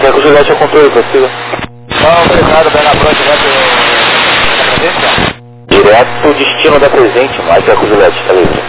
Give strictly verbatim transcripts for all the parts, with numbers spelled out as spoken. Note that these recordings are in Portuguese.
Eco Juliette ao controle, consigo. Não, obrigado, bem na pronta, direto da presente. Direto destino da presente, mais Eco Juliette, está livre.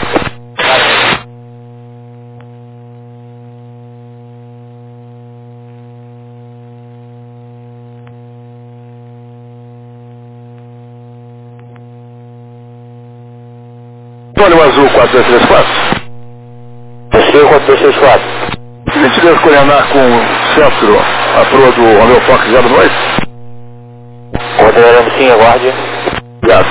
Olha o azul quatro dois três quatro. Consigo quatro dois três quatro. Se a gente deve coordenar com o centro a proa do Romeo Fox zero oito? Coordenando sim, aguarde. Obrigado.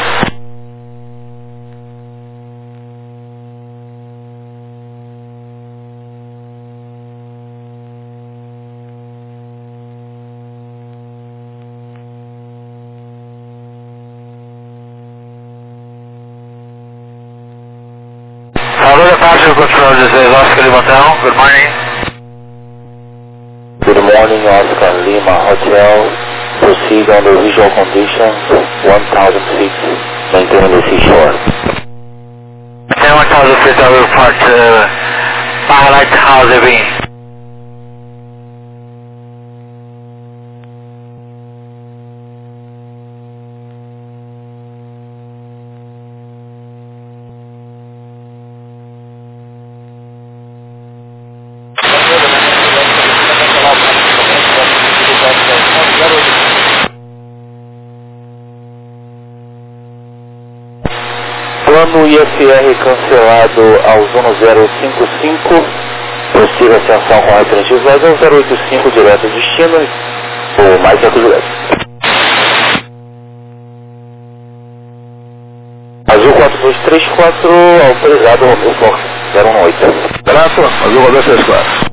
Hello, departure control, this is Oscar Lima Hotel. Good morning. Good morning, Oscar Lima Hotel. Proceed under visual conditions, one thousand feet, maintain the seashore. Ten one thousand feet, I will report to Baja Lighthouse, Irving. Plano I F R cancelado ao zona zero cinco cinco, possível ascensão com referente ao zero oito cinco direto ao destino, ou mais Eco Juliette. Azul quatro dois três quatro, autorizado Romeo Fox zero um oito. Grato, azul quatro dois três quatro.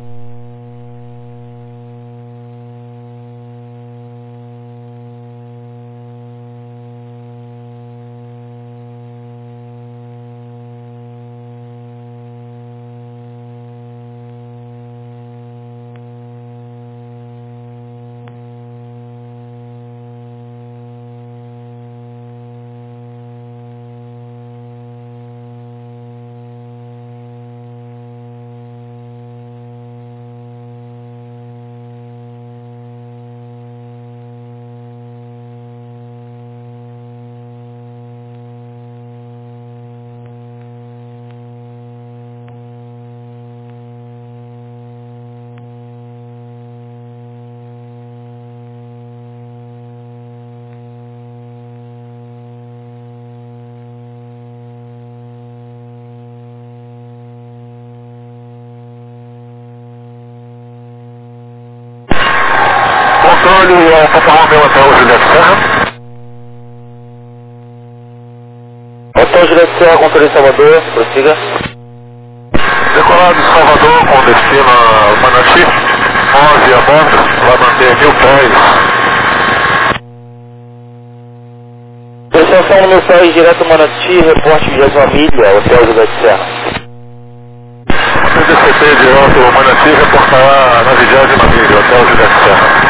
Controle ao Papa Romeo Hotel Juliette Serra. Hotel Juliette Serra, controle em Salvador, prossiga. Decolado de Salvador com destino a Manati, onze a bordo, vai manter mil pés. Extensão no meu pés, direto Manati, reporte de família, Hotel Juliette Serra. O D C P direto Manati reportará na vigésima milha, Hotel Juliette Serra.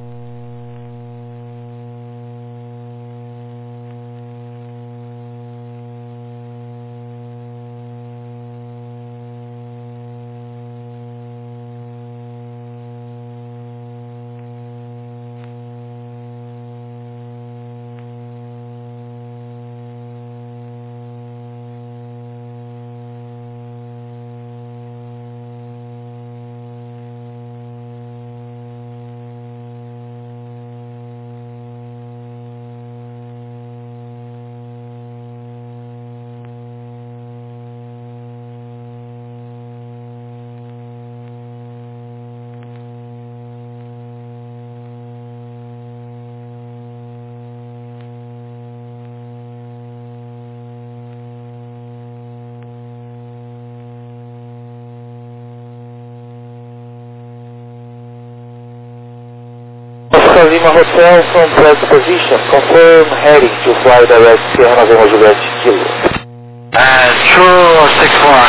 Oscar Lima Hotel from present position, confirm heading to fly direct Sierra November Juliette Kilo. And two six four.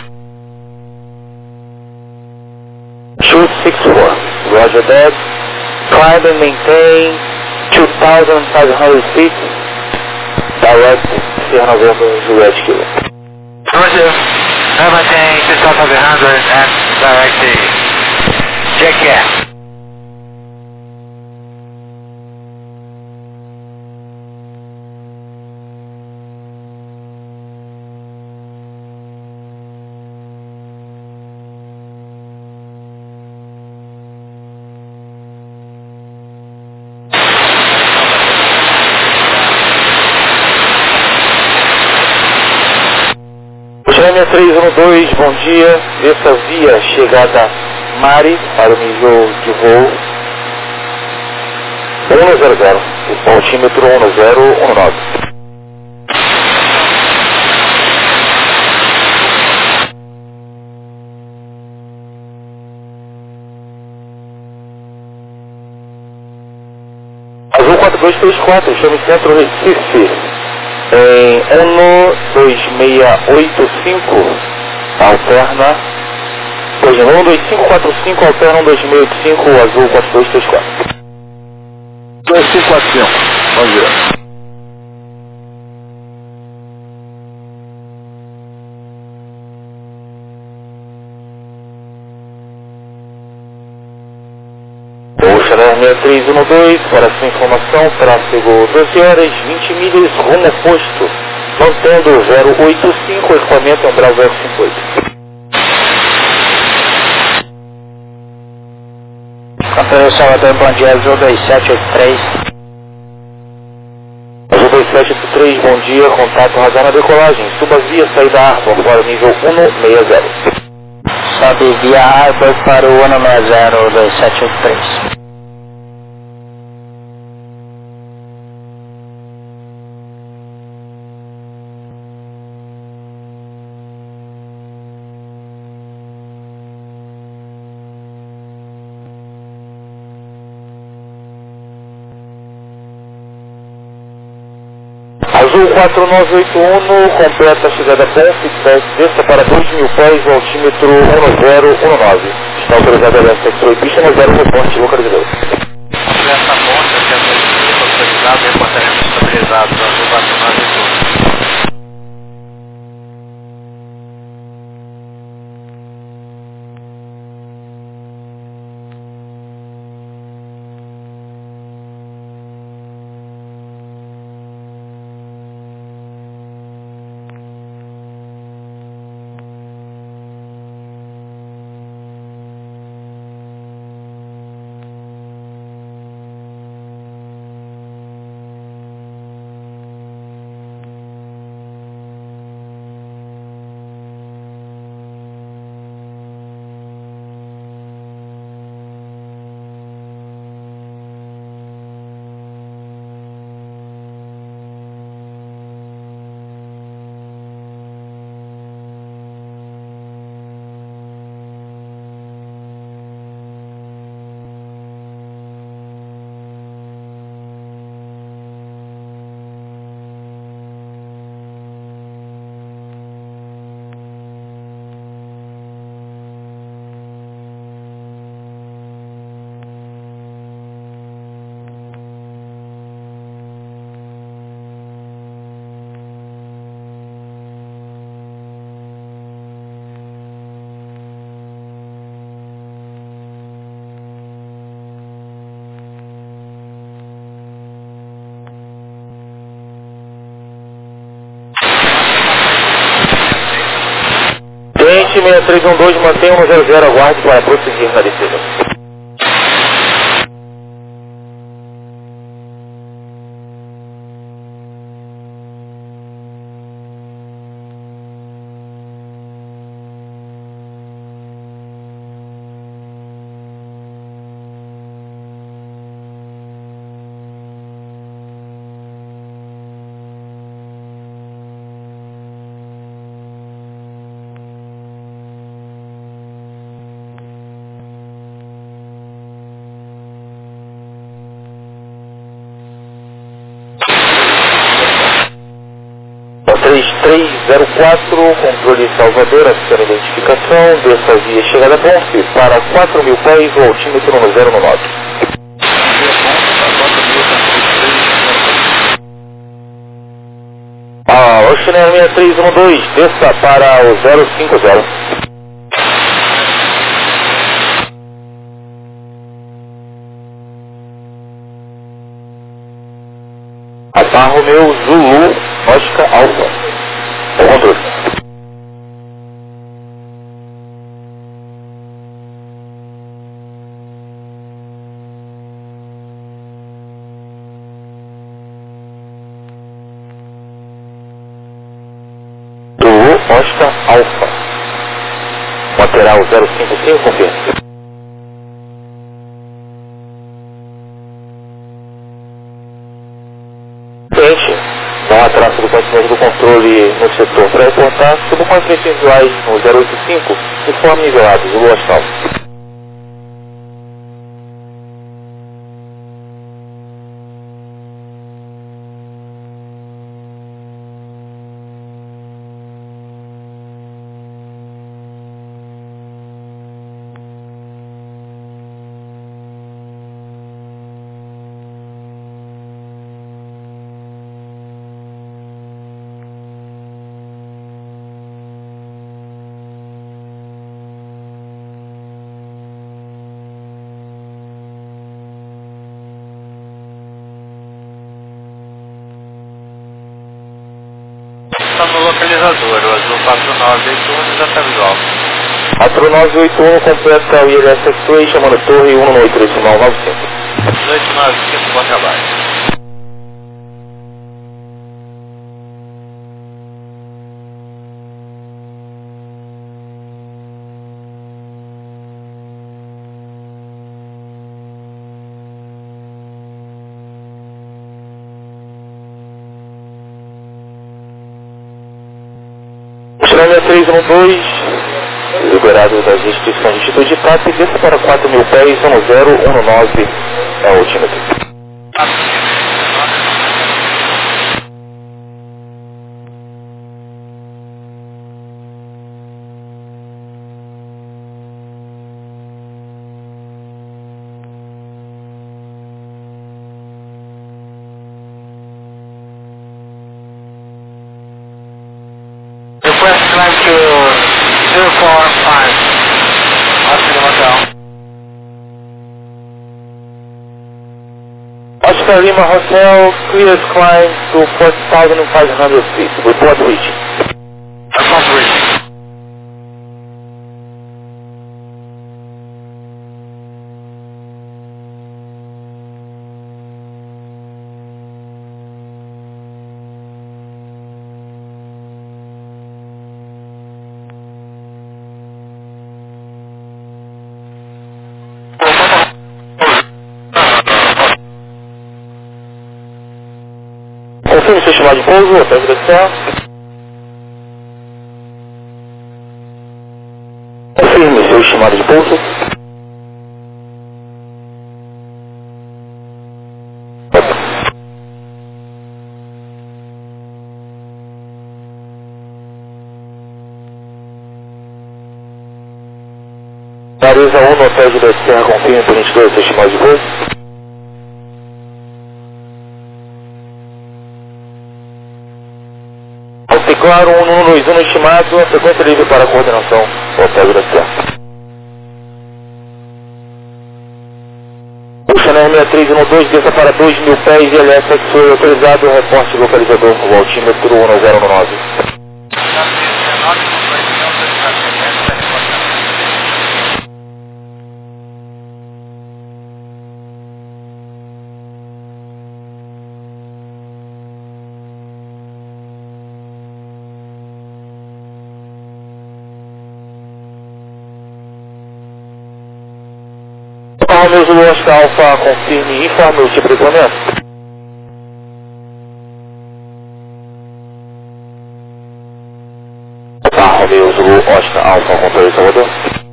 two six four, roger that. Climb and maintain two thousand five hundred feet, direct Sierra November Juliette Kilo. Roger. Maintain two thousand five hundred and direct J K. seis três um dois, bom dia. Desça via chegada Mari para o nível de voo um zero zero, o altímetro um zero um nove. Azul quatro dois três quatro, chame Centro Recife, em um dois seis oito cinco, alterna, pois um dois cinco quatro cinco, alterna um dois seis oito cinco, Azul quatro dois três quatro. dois cinco quatro cinco, bom dia. Chanel seis três um dois, para sua informação, tráfego doze horas, vinte milhas, rumo oposto, mantendo zero oito cinco, equipamento Embraer zero cinco oito. Campeão Salvador, bom dia, Azul dois sete oito três. Azul dois sete oito três, bom dia, contato radar na decolagem, suba via saída Arbor para o nível um seis zero. Sobe via Arbor para o um seis zero dois sete oito três. Azul quatro nove oito um, completa a chegada bom, feedback, desça para dois mil pés, o altímetro um zero um nove. Está autorizado a alerta sector pista um zero no ponte localizador. Essa ponte, que é autorizado, e reportamento estabilizado, Azul quatro nove oito um. seis três um dois, mantenha um zero zero, aguarde para prosseguir na descida. três três zero quatro, controle Salvador, aciona a identificação, desça via chegada ponte para quatro mil pés, o altímetro um zero nove. Ah, o Chanel seis três um dois, desça para o zero cinco zero. Alfa Romeo Zulu, Oscar Alfa. Controle. Zulu, Oscar Alfa. Lateral zero cinco cinco, confirme. Cliente, não há traço do conhecimento do controle no setor. Para reportar, suba com as frequências visuais no zero oito cinco, informe nivelado, Zulu Oscar. Está no localizador, o azul quatro nove oito um já está visual. quatro nove oito um completa o I L S X-Ray chamando torre um oito decimal nove cinco. oito nove cinco, bom trabalho. Estrela três um dois, liberado das restrições de Instituto de T A P, desça para quatro mil pés, no zero um nove, é o altímetro. Request climb to zero four five. Oscar Hotel. Oscar Lima Hotel, clears climb to four thousand five hundred feet. Report reaching. Report reaching. Confirme seu chamado de pouso, hotel Graciela. Confirme seu chamado de pouso. Marisa um no hotel de Graciela, confirme por vinte e dois seu chamado de pouso. Claro, um um dois um estimado, a frequência livre para a coordenação, hotel Graciela. O Chanel seis três um dois, desça para dois mil pés, I L S X-Ray autorizado, reporte localizador com o altímetro um zero um nove. Romeu Zulu Oscar Alfa, confirme e informe o tipo de equipamento. Romeu Zulu Oscar Alfa, controle de Salvador.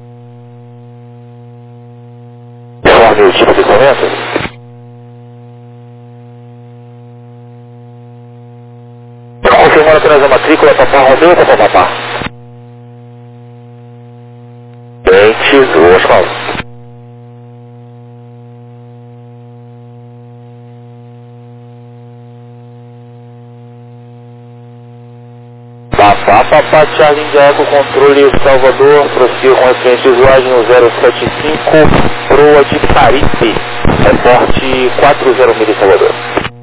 Informe o tipo de equipamento. Confirmando apenas a matrícula, Papá Romeu, Papá Papá. Cliente Zulu Oscar Alfa. Papá, Papá, Charlie Indiaco, controle Salvador, prossiga com referência usuário no zero sete cinco, proa de Paripe, reporte quatro zero mil Salvador.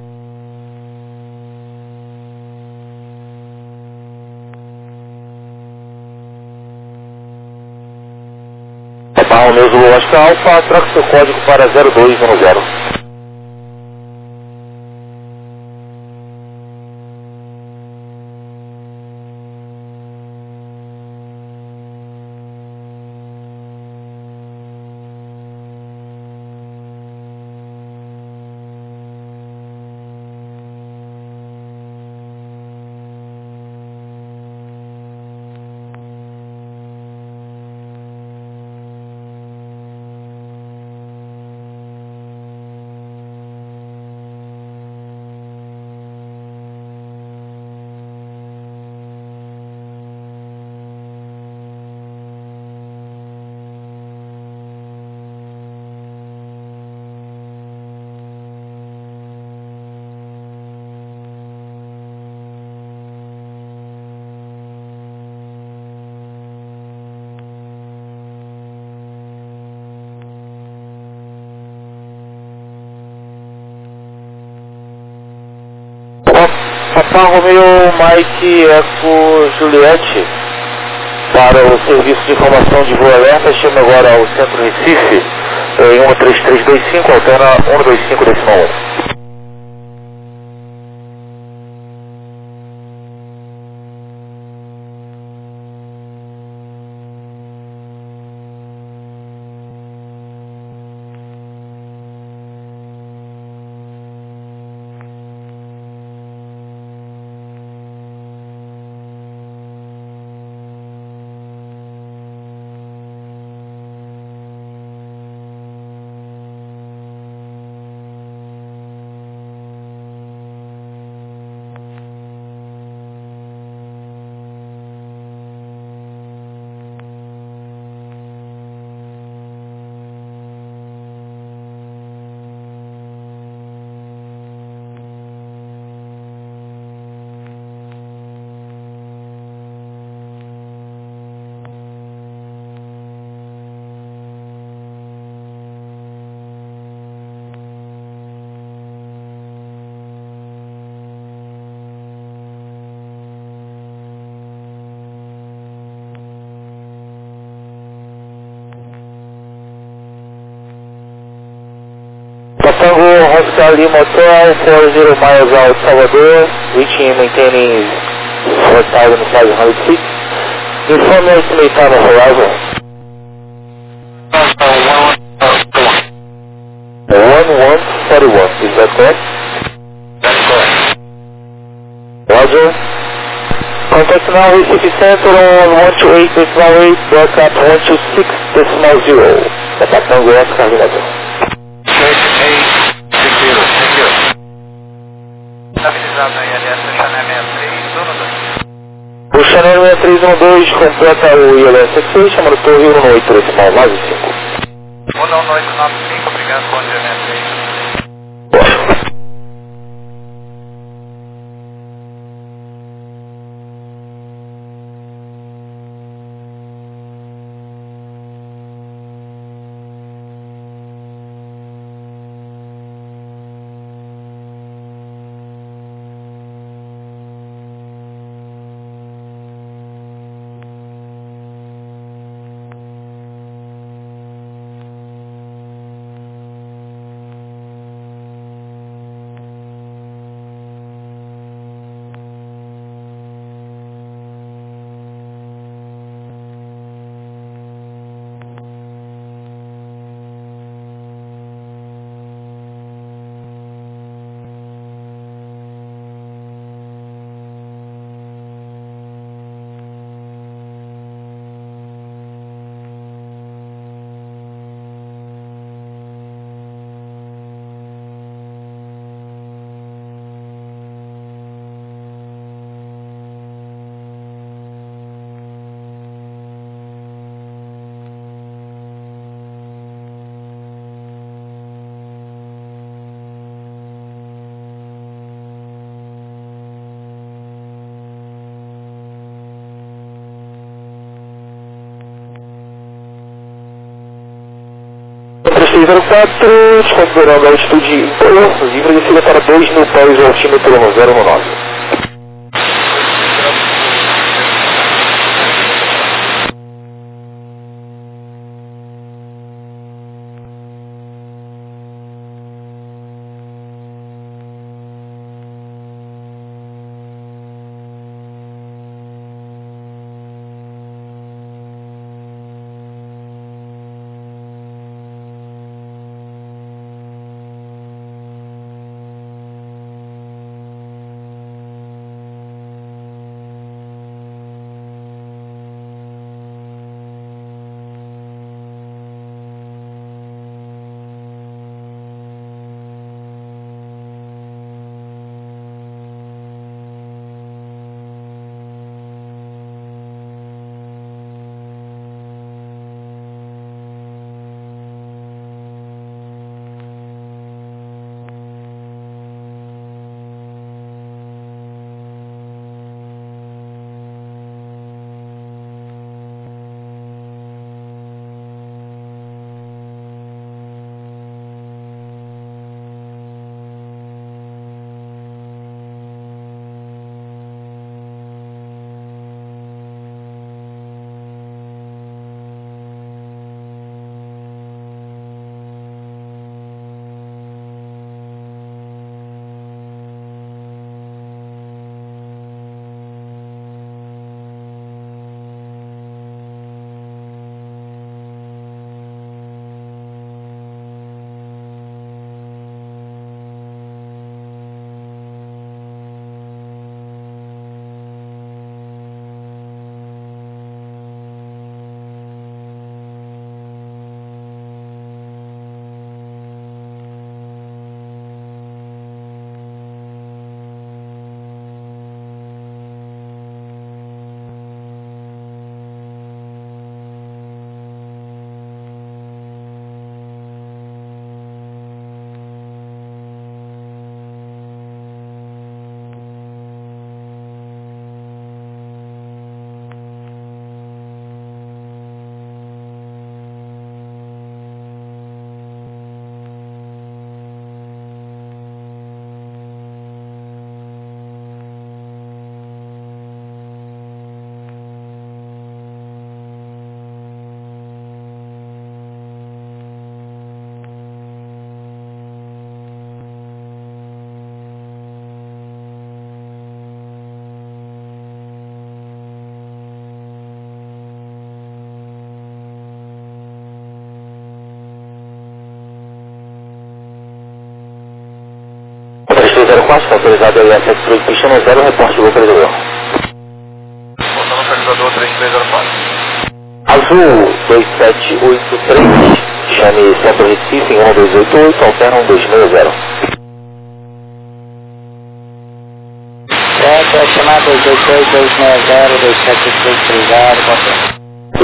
Papá Romeu Zulu Oscar Alfa, troca seu código para zero dois um zero. Alfa Romeo Mike Eco Juliette, para o serviço de informação de voo alerta, chama agora ao Centro Recife, em um três três dois cinco, alterna um dois cinco decimal um. Tango Hospital Lima Hotel, forty miles out Salvador, reaching and maintaining four thousand five hundred feet. Inform your estimate time of arrival. one one four one, is that correct? That's correct. Roger. Contact now Recife Center on one two eight decimal eight, broadcast one two six decimal zero. Contact Tango Oscar Lima Hotel. O Chanel sessenta e três um dois completa o I L S seis, chamando Torre um um oito decimal nove cinco. um um oito nove cinco, obrigado, bom dia, sessenta e três. Boa. três três zero quatro, desconsiderando a altitude interior, livre de descida para dois mil pés ao altímetro no zero um nove. zero quatro, autorizado L S X pista no zero, reporte do localizador. Volta localizador três três zero quatro. Azul dois sete oito três, chame Centro Recife em um dois oito oito, alterna um dois seis zero. Certo, é chamada dois dois dois, dois seis zero, dois sete três três zero, confirma.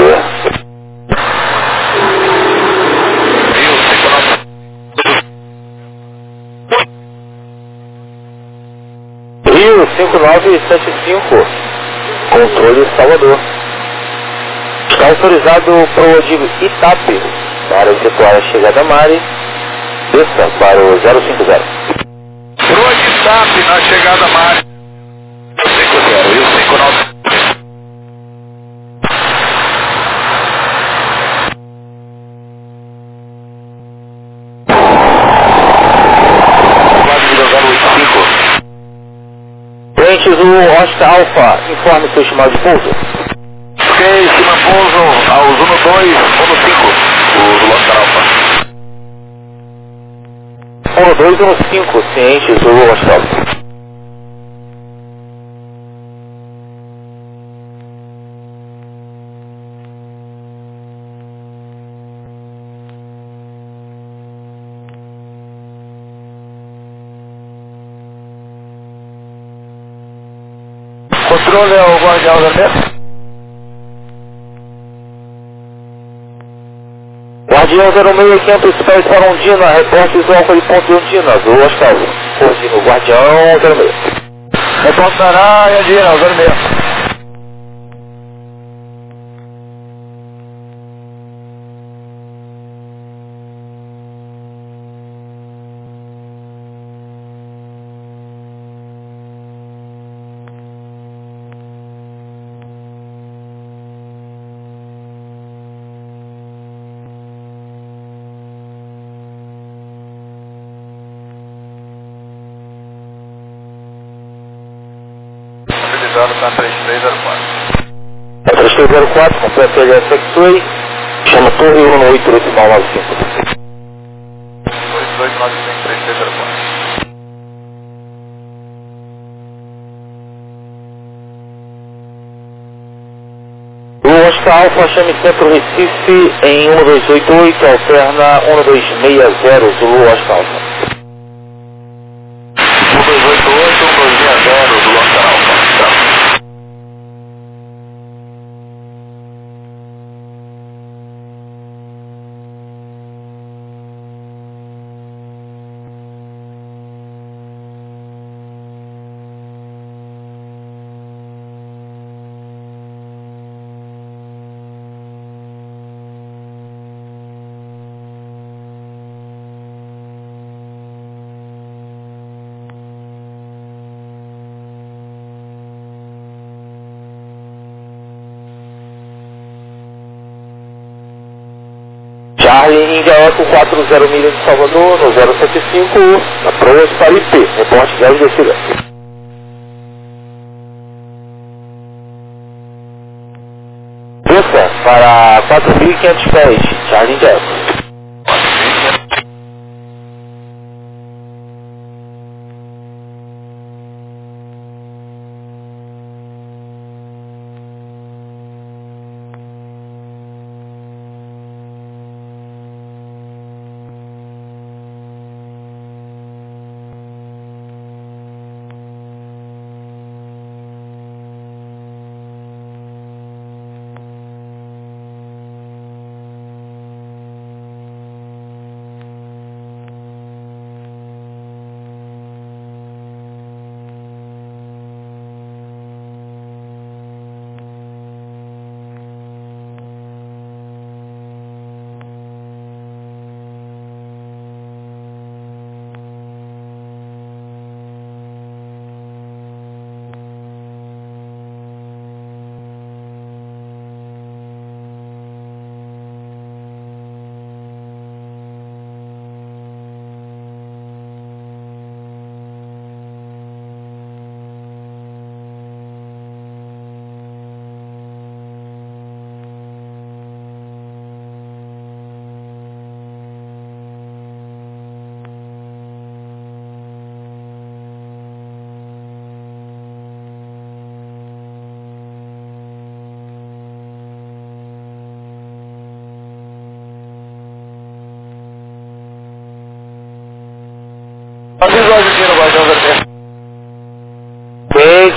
Rio cinco nove sete cinco, controle Salvador. Está autorizado para o Odigo Itape para efetuar a chegada a Mari. Desça para o zero cinco zero. Pro Itape na chegada a Mari. cinco zero, Rio cinco nove. Frente do Oscar Alpha, informe seu estimado de pouso. Ok, cima pouso aos um dois, um cinco, o do Oscar Alpha. um dois um cinco, cientes do Oscar Alpha. Controle ao Guardião Vermelho. Guardião zero seis, quinhentos pés para Ondina, reporte visual para ponto de Ondina, do Oscar Alpha. Coordino Guardião zero seis. Reporte na área, Ondina, zero seis. Está três três zero quatro. três três zero quatro, completa L S X-Way, chama Torre um oito oito nove cinco. dois dois nove cinco três três zero quatro. O Oscar Alpha, chame Centro Recife em um dois oito oito, alterna um dois seis zero, Zulu Oscar Alpha. um dois oito oito, um dois seis zero do Oscar Alpha. Charlie, India Eco quatro zero milhas de Salvador, no zero sete cinco, approach para I P, reporte dez descida. Desça para quatro mil e quinhentos pés, Charlie India Eco.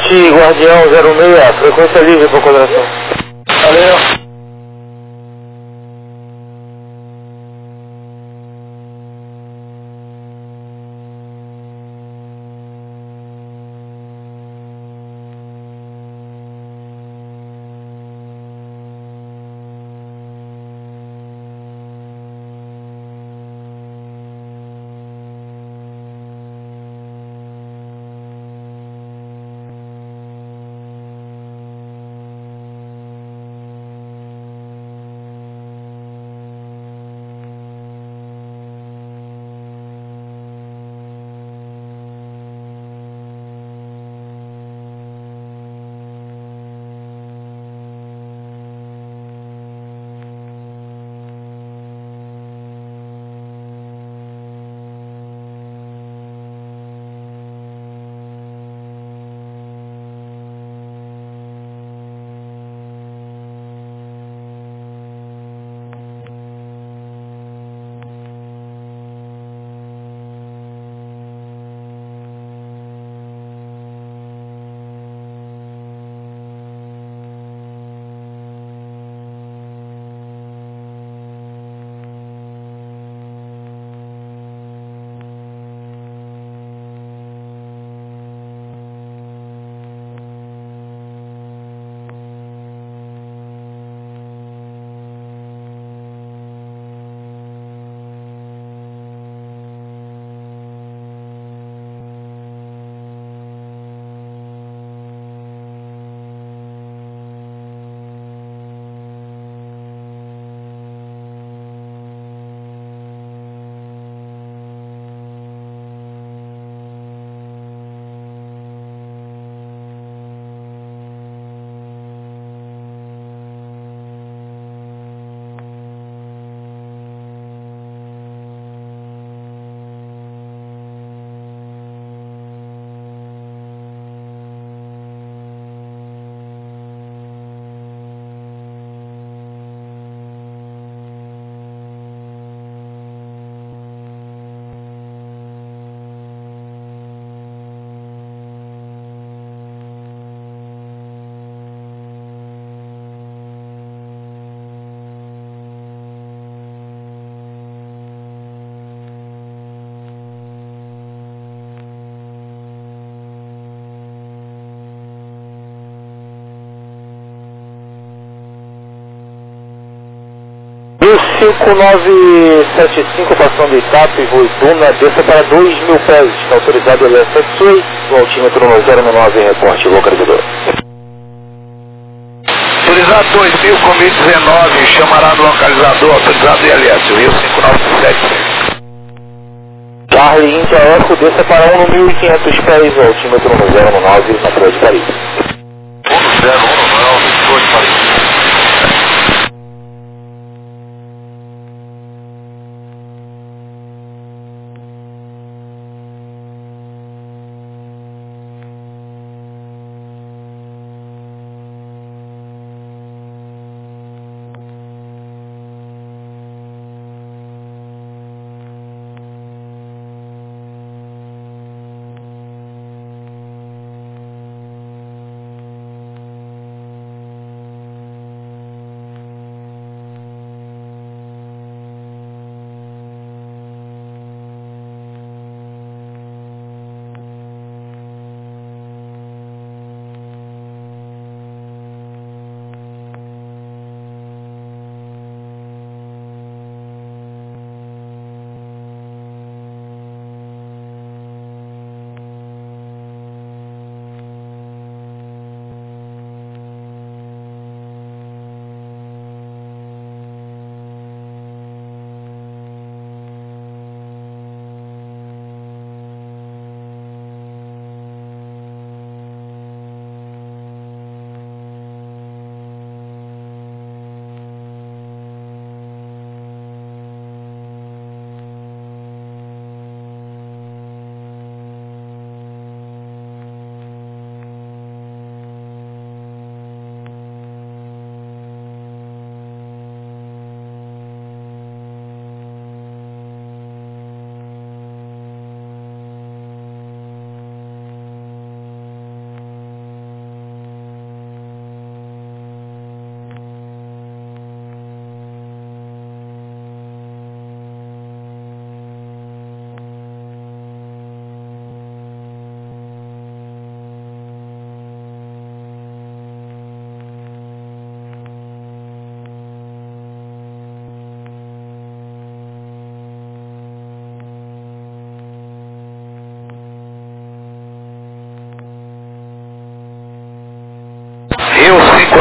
Norte, Guardião zero seis, frequência livre para coordenação. Valeu. cinco nove sete cinco, passando Itape, voo Duna, desça para dois mil pés, está autorizado o L S S Sul, o altímetro no zero nove, reporte localizador. Autorizado dois mil, comi dezenove, chamará do localizador, autorizado I L S, Rio cinco nove sete cinco. Charlie India Eco, desça para um mil e quinhentos pés, o altímetro no zero nove, na Praia de Paris. um zero um nove, Praia de Paris.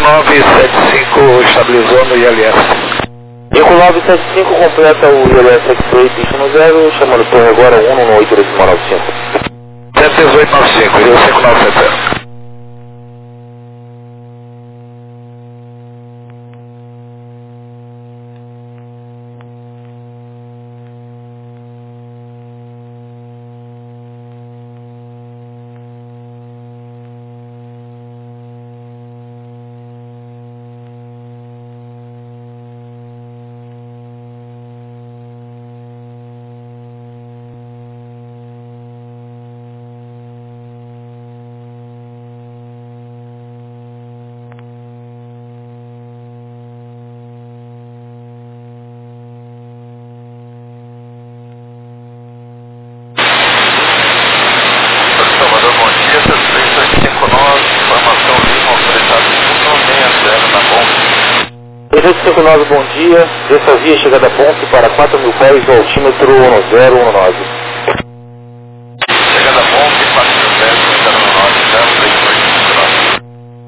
nove sete cinco estabilizou no I L S. Eco nove sete cinco completa o I L S X-Ray pista no zero, chamando torre agora um no oito decimal nove cinco. cento e dezoito nove cinco, Rio cinco nove sete zero. três oito cinco nove, bom dia. Dessa via chegada a ponte para quatro mil pés do altímetro um zero um nove. Chegada a ponte, quatro mil pés, zero um nove, zero três oito cinco nove.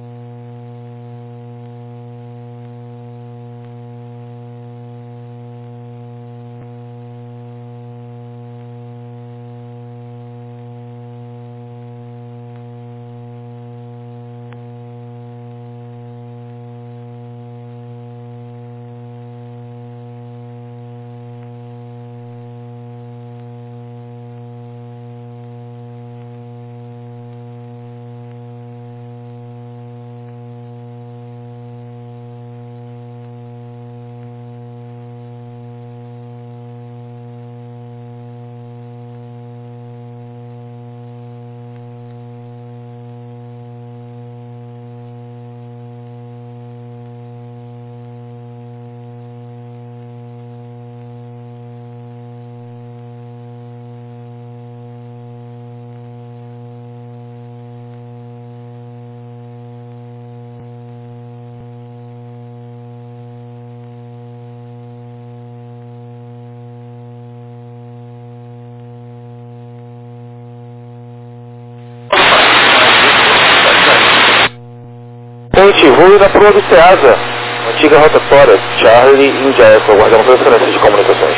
Ponte, voo da proa do Ceasa, antiga rotatória, Charlie India Echo, aguardamos transferência de comunicações.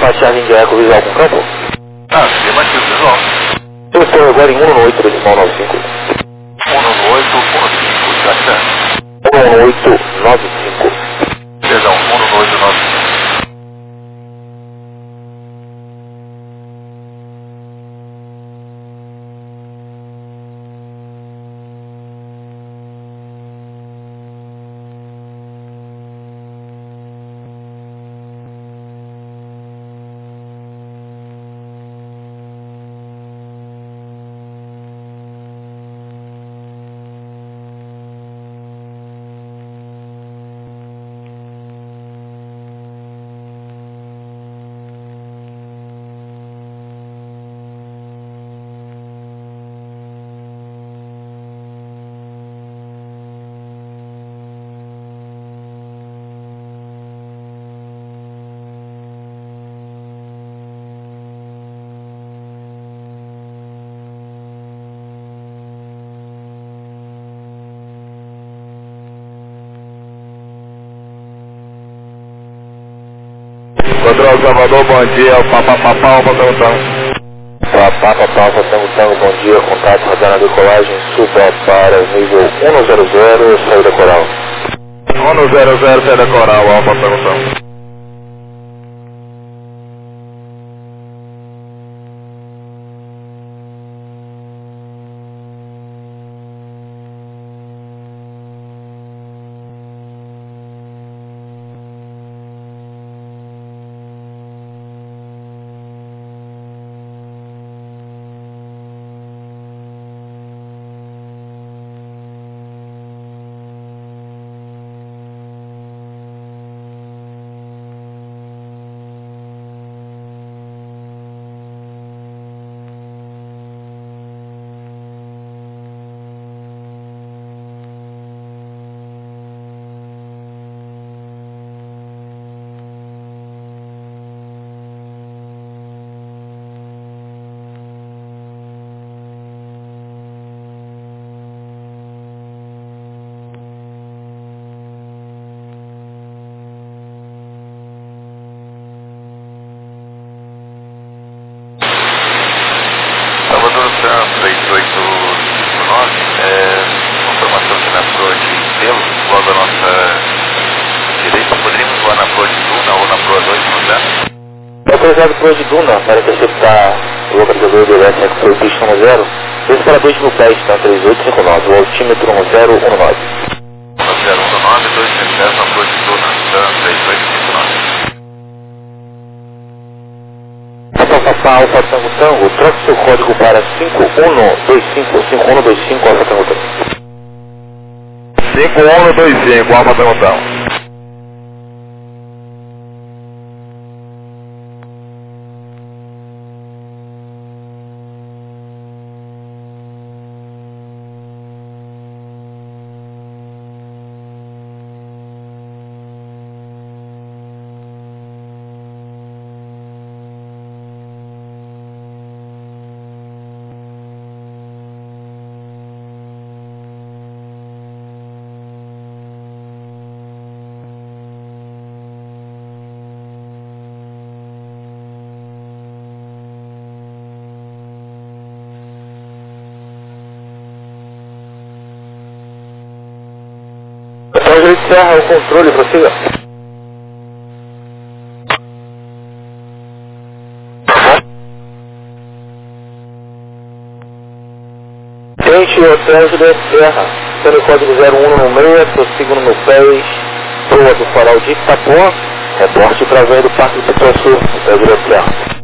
faz charging de eco visual com campo? Ah, sim, mas visual. Eu estou agora em um no oito decimal nove cinco. um no oito ponto cinco, tá certo. um no oito nove cinco. Perdão, um no oito nove cinco. Control Salvador, bom dia, o papapapau, Patangutão. Papapapau, Patangutão, bom dia, contato radar na decolagem, suba para o nível um no zero zero, saída coral. um no zero zero, saída coral, ó, Patangutão. Salvador Sam, três oito cinco nove, é, uma informação que na Prode pelo, logo à nossa direita, poderíamos voar na Prode Duna ou na Pro dois, não dá? É autorizado por de Duna para interceptar o localizador do S X P pista um zero, esse para dois mil pés, tá três oito cinco nove, o altímetro um zero um nove. um zero um nove, dois mil pés na Prode Duna, Sam, três oito cinco nove. Papapá, Alfa Tango Tango, troque seu código para cinco um dois cinco, cinco um dois cinco, Alfa Tango Tango. cinco um dois cinco, ó, Patangutão. Então a gente encerra o controle, prossiga. Tente o hotel de Serra, sendo o código zero um no meio, prossiga no meu pés, proa do farol de Itapuã, reporte para a venda do Parque do Pituaçu, hotel de Serra.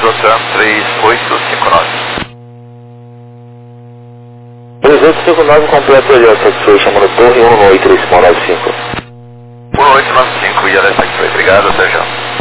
Rotan três oito cinco nove. três oito cinco nove completo ali, Satisfy, chamando torre um nove três nove cinco. um oito nove cinco e a Satisfy. Obrigado, Sérgio.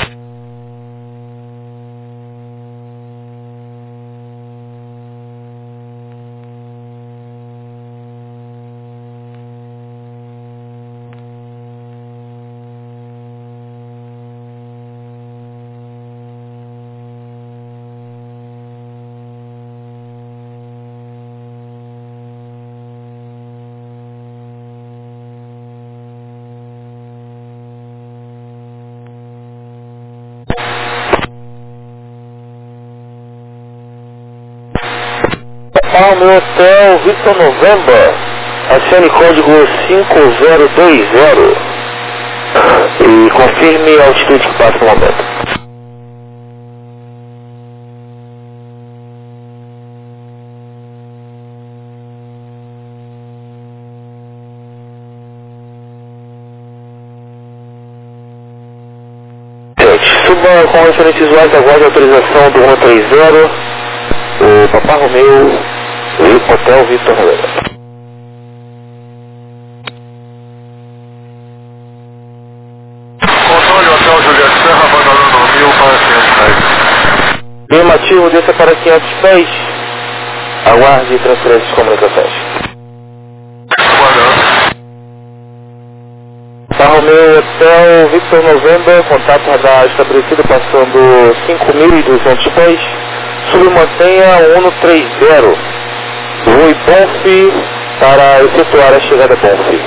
Ao meu hotel Victor November, acione código cinco zero dois zero e confirme a altitude que passa no momento. Suba com excelentes usuários, aguarde a autorização do um três zero, o Papá Romeu, o Hotel Victor November. Controle Hotel Juliette Serra, abandonando mil para quinhentos pés. Afirmativo, desça para quinhentos pés. Aguarde transferência de comunicações. Aguardando. Papá Romeu, Hotel Victor November, contato radar estabelecido passando cinco mil e duzentos pés. Submantenha um três zero. Voe Bonfi para efetuar a chegada a Bonfi.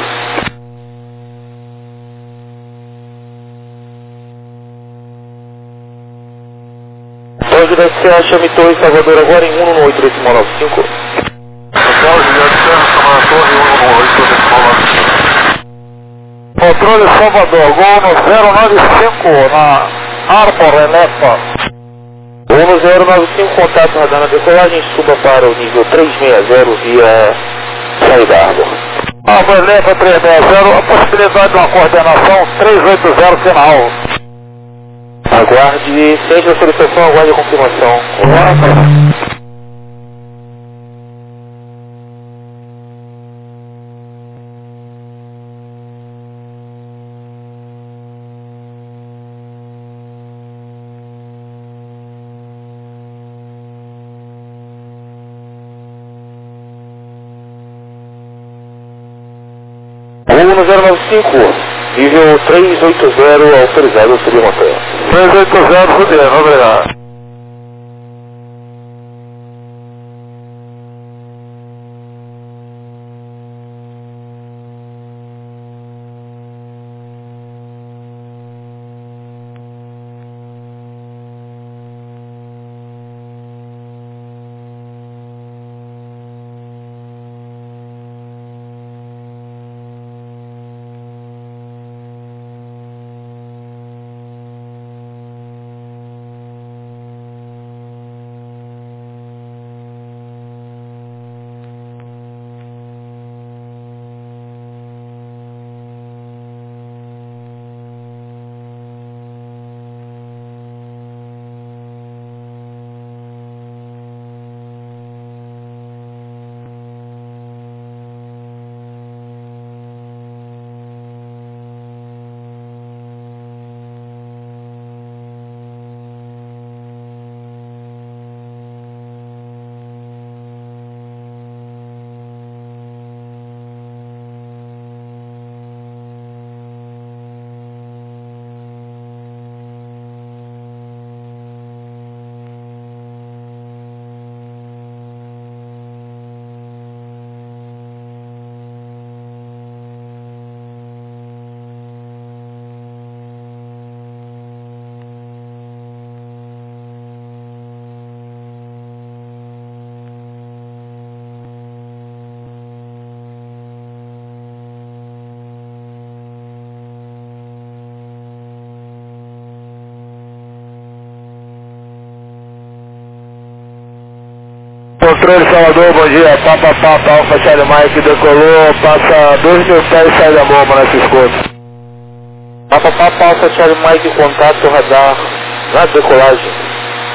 Pode descer, chame Torre Salvador agora em um oito três nove cinco. Hotel Juliette Serra, chamada torre um um oito três nove cinco. Controle Salvador, gol no zero nove cinco na Arbor, Enepa. um zero nove cinco, contato radar na decolagem, suba para o nível trezentos e sessenta via saída Arbor. Arbor Enepa trezentos e sessenta, a possibilidade de uma coordenação trezentos e oitenta final. Aguarde, sente a solicitação, aguarde a confirmação. Olá. um zero nove cinco, nível trezentos e oitenta, autorizado a subir montanha. trezentos e oitenta, fudendo, obrigado. Controle Salvador, bom dia. Papa Papa, Alfa Charlie Mike, decolou, passa dois mil pés e sai da bomba nessa escuta. Papa Papa, Alfa Charlie Mike, contato radar na decolagem.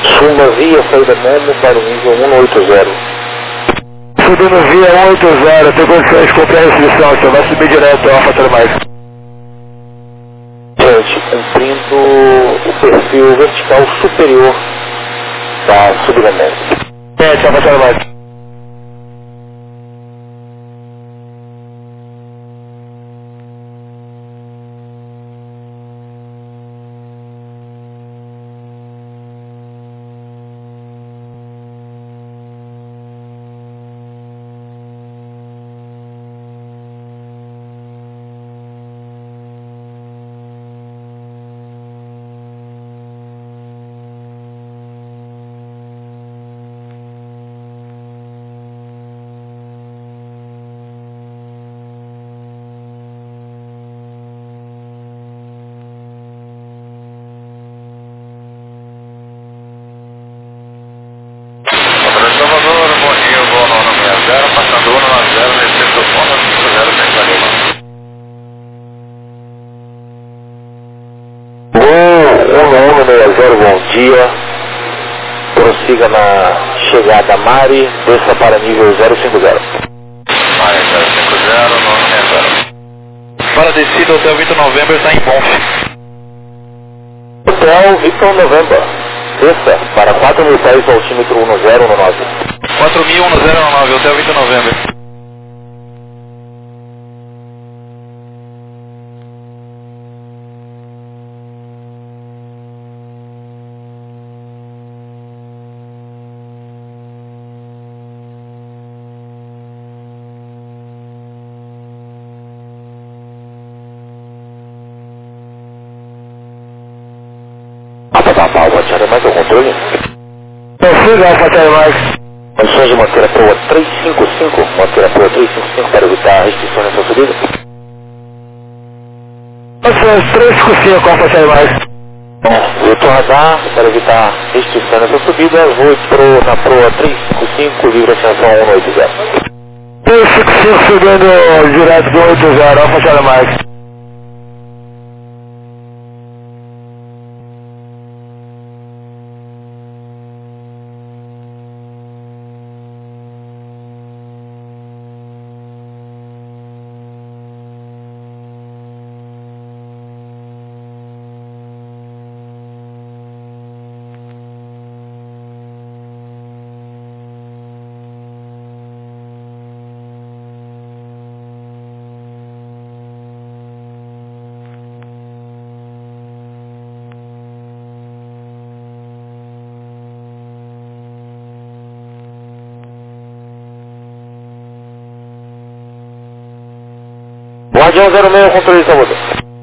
Suma via saída Momo para o nível um oito zero. Subindo via um oito zero, tem condições de cumprir a restrição, você vai subir direto ao Alfa mais. Gente, cumprindo o perfil vertical superior da subida média. Sete, Alfa mais. Bom dia, prossiga na chegada Mari, desça para nível zero cinco zero. Mari zero cinco zero, nono seis zero. Para a descida, o Hotel Victor November está em Bonf. Hotel Victor November, desça para quatro mil pés, altímetro um zero um nove. quatro mil, um zero um nove, Hotel Victor November. Alfa mais o controle? Prossiga, Alfa mais. Condições de manter a proa trezentos e cinquenta e cinco, manter a proa trezentos e cinquenta e cinco para evitar restrições nessa subida? Condições trezentos e cinquenta e cinco, Alfa mais. Bom, Vitor Radar, para evitar restrições nessa subida, vou pro, na proa trezentos e cinquenta e cinco, livre ascensão um oito zero. trezentos e cinquenta e cinco subindo direto do oito zero, Alfa mais. Guardião zero seis, controle de saúde.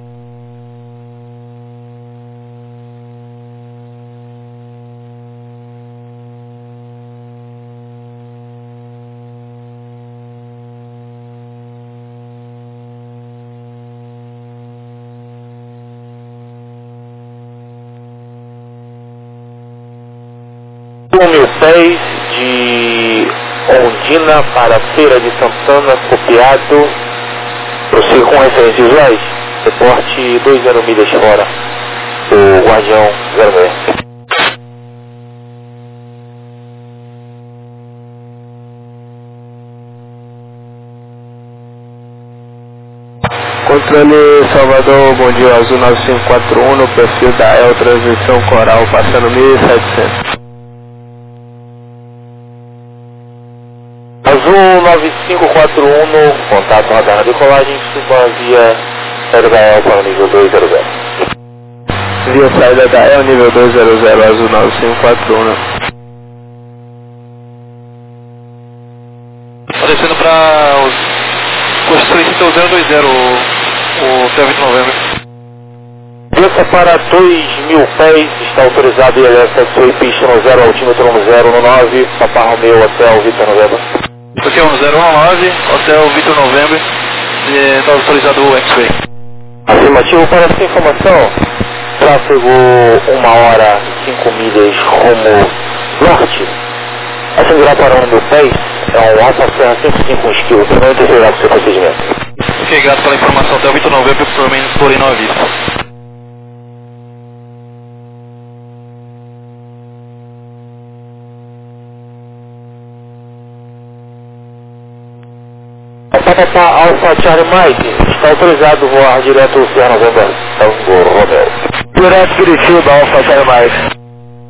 um mil pés de Ondina para Feira de Santana, copiado. Prossiga com referência slide. Reporte dois zero milhas fora. O Guardião zero seis. Controle Salvador, bom dia, Azul nove cinco quatro um, no perfil da El, transmissão coral, passando mil e setecentos. Azul nove cinco quatro um, no contato radar na decolagem, suba via saída da El para o nível dois zero zero. Via saída da El, nível dois zero zero, Azul nove cinco quatro um. Está descendo para o Constituição zero dois zero, o Hotel Victor November. Desça para dois mil pés, está autorizado I L S S pista no zero, altímetro um zero um nove, Papa Romeo, Hotel Victor November. Hotel um zero um nove, Hotel Victor November, está autorizado o X-Ray. Afirmativo, para essa informação, tráfego uma hora e cinco milhas rumo norte, acelerar para um mil pés, é um Alfa Serra cento e cinco skills, não interferirá com o seu procedimento. Ok, grato pela informação, Hotel Victor November, porém não avista. Papapá Alpha Charlie Mike, está autorizado voar direto Sierra November, Tango Romeo. Direto Curitiba, Alpha Charlie Mike.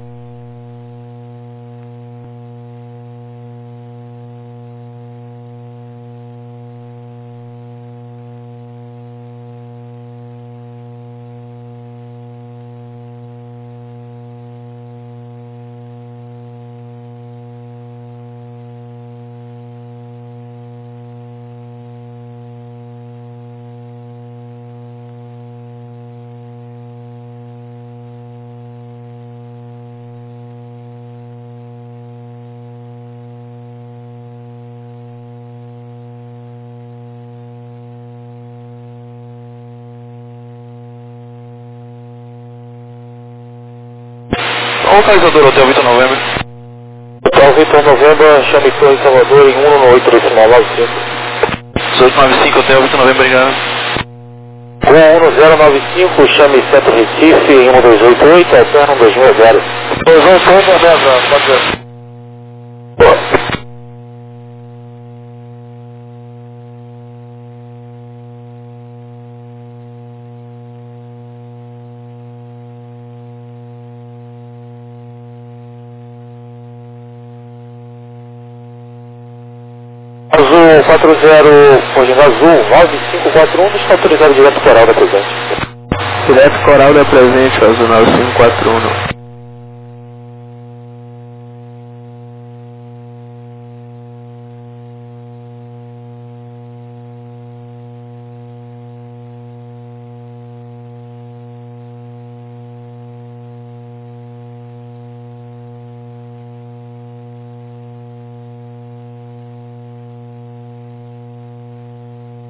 Localizador Hotel Vitor November. Hotel Vitor November, chame Torre Salvador em um um oito decimal nove cinco. dezoito nove cinco, Hotel Vitor November, obrigado. um um zero nove cinco, chame Centro Recife em um dois oito oito, Eterno dois mil e zero. dois oito oito, November, pode ver. Boa. Azul quatro zero, Corrida Azul nove cinco quatro um, está autorizado direto coral da presente. Direto coral da presente, Azul nove cinco quatro um.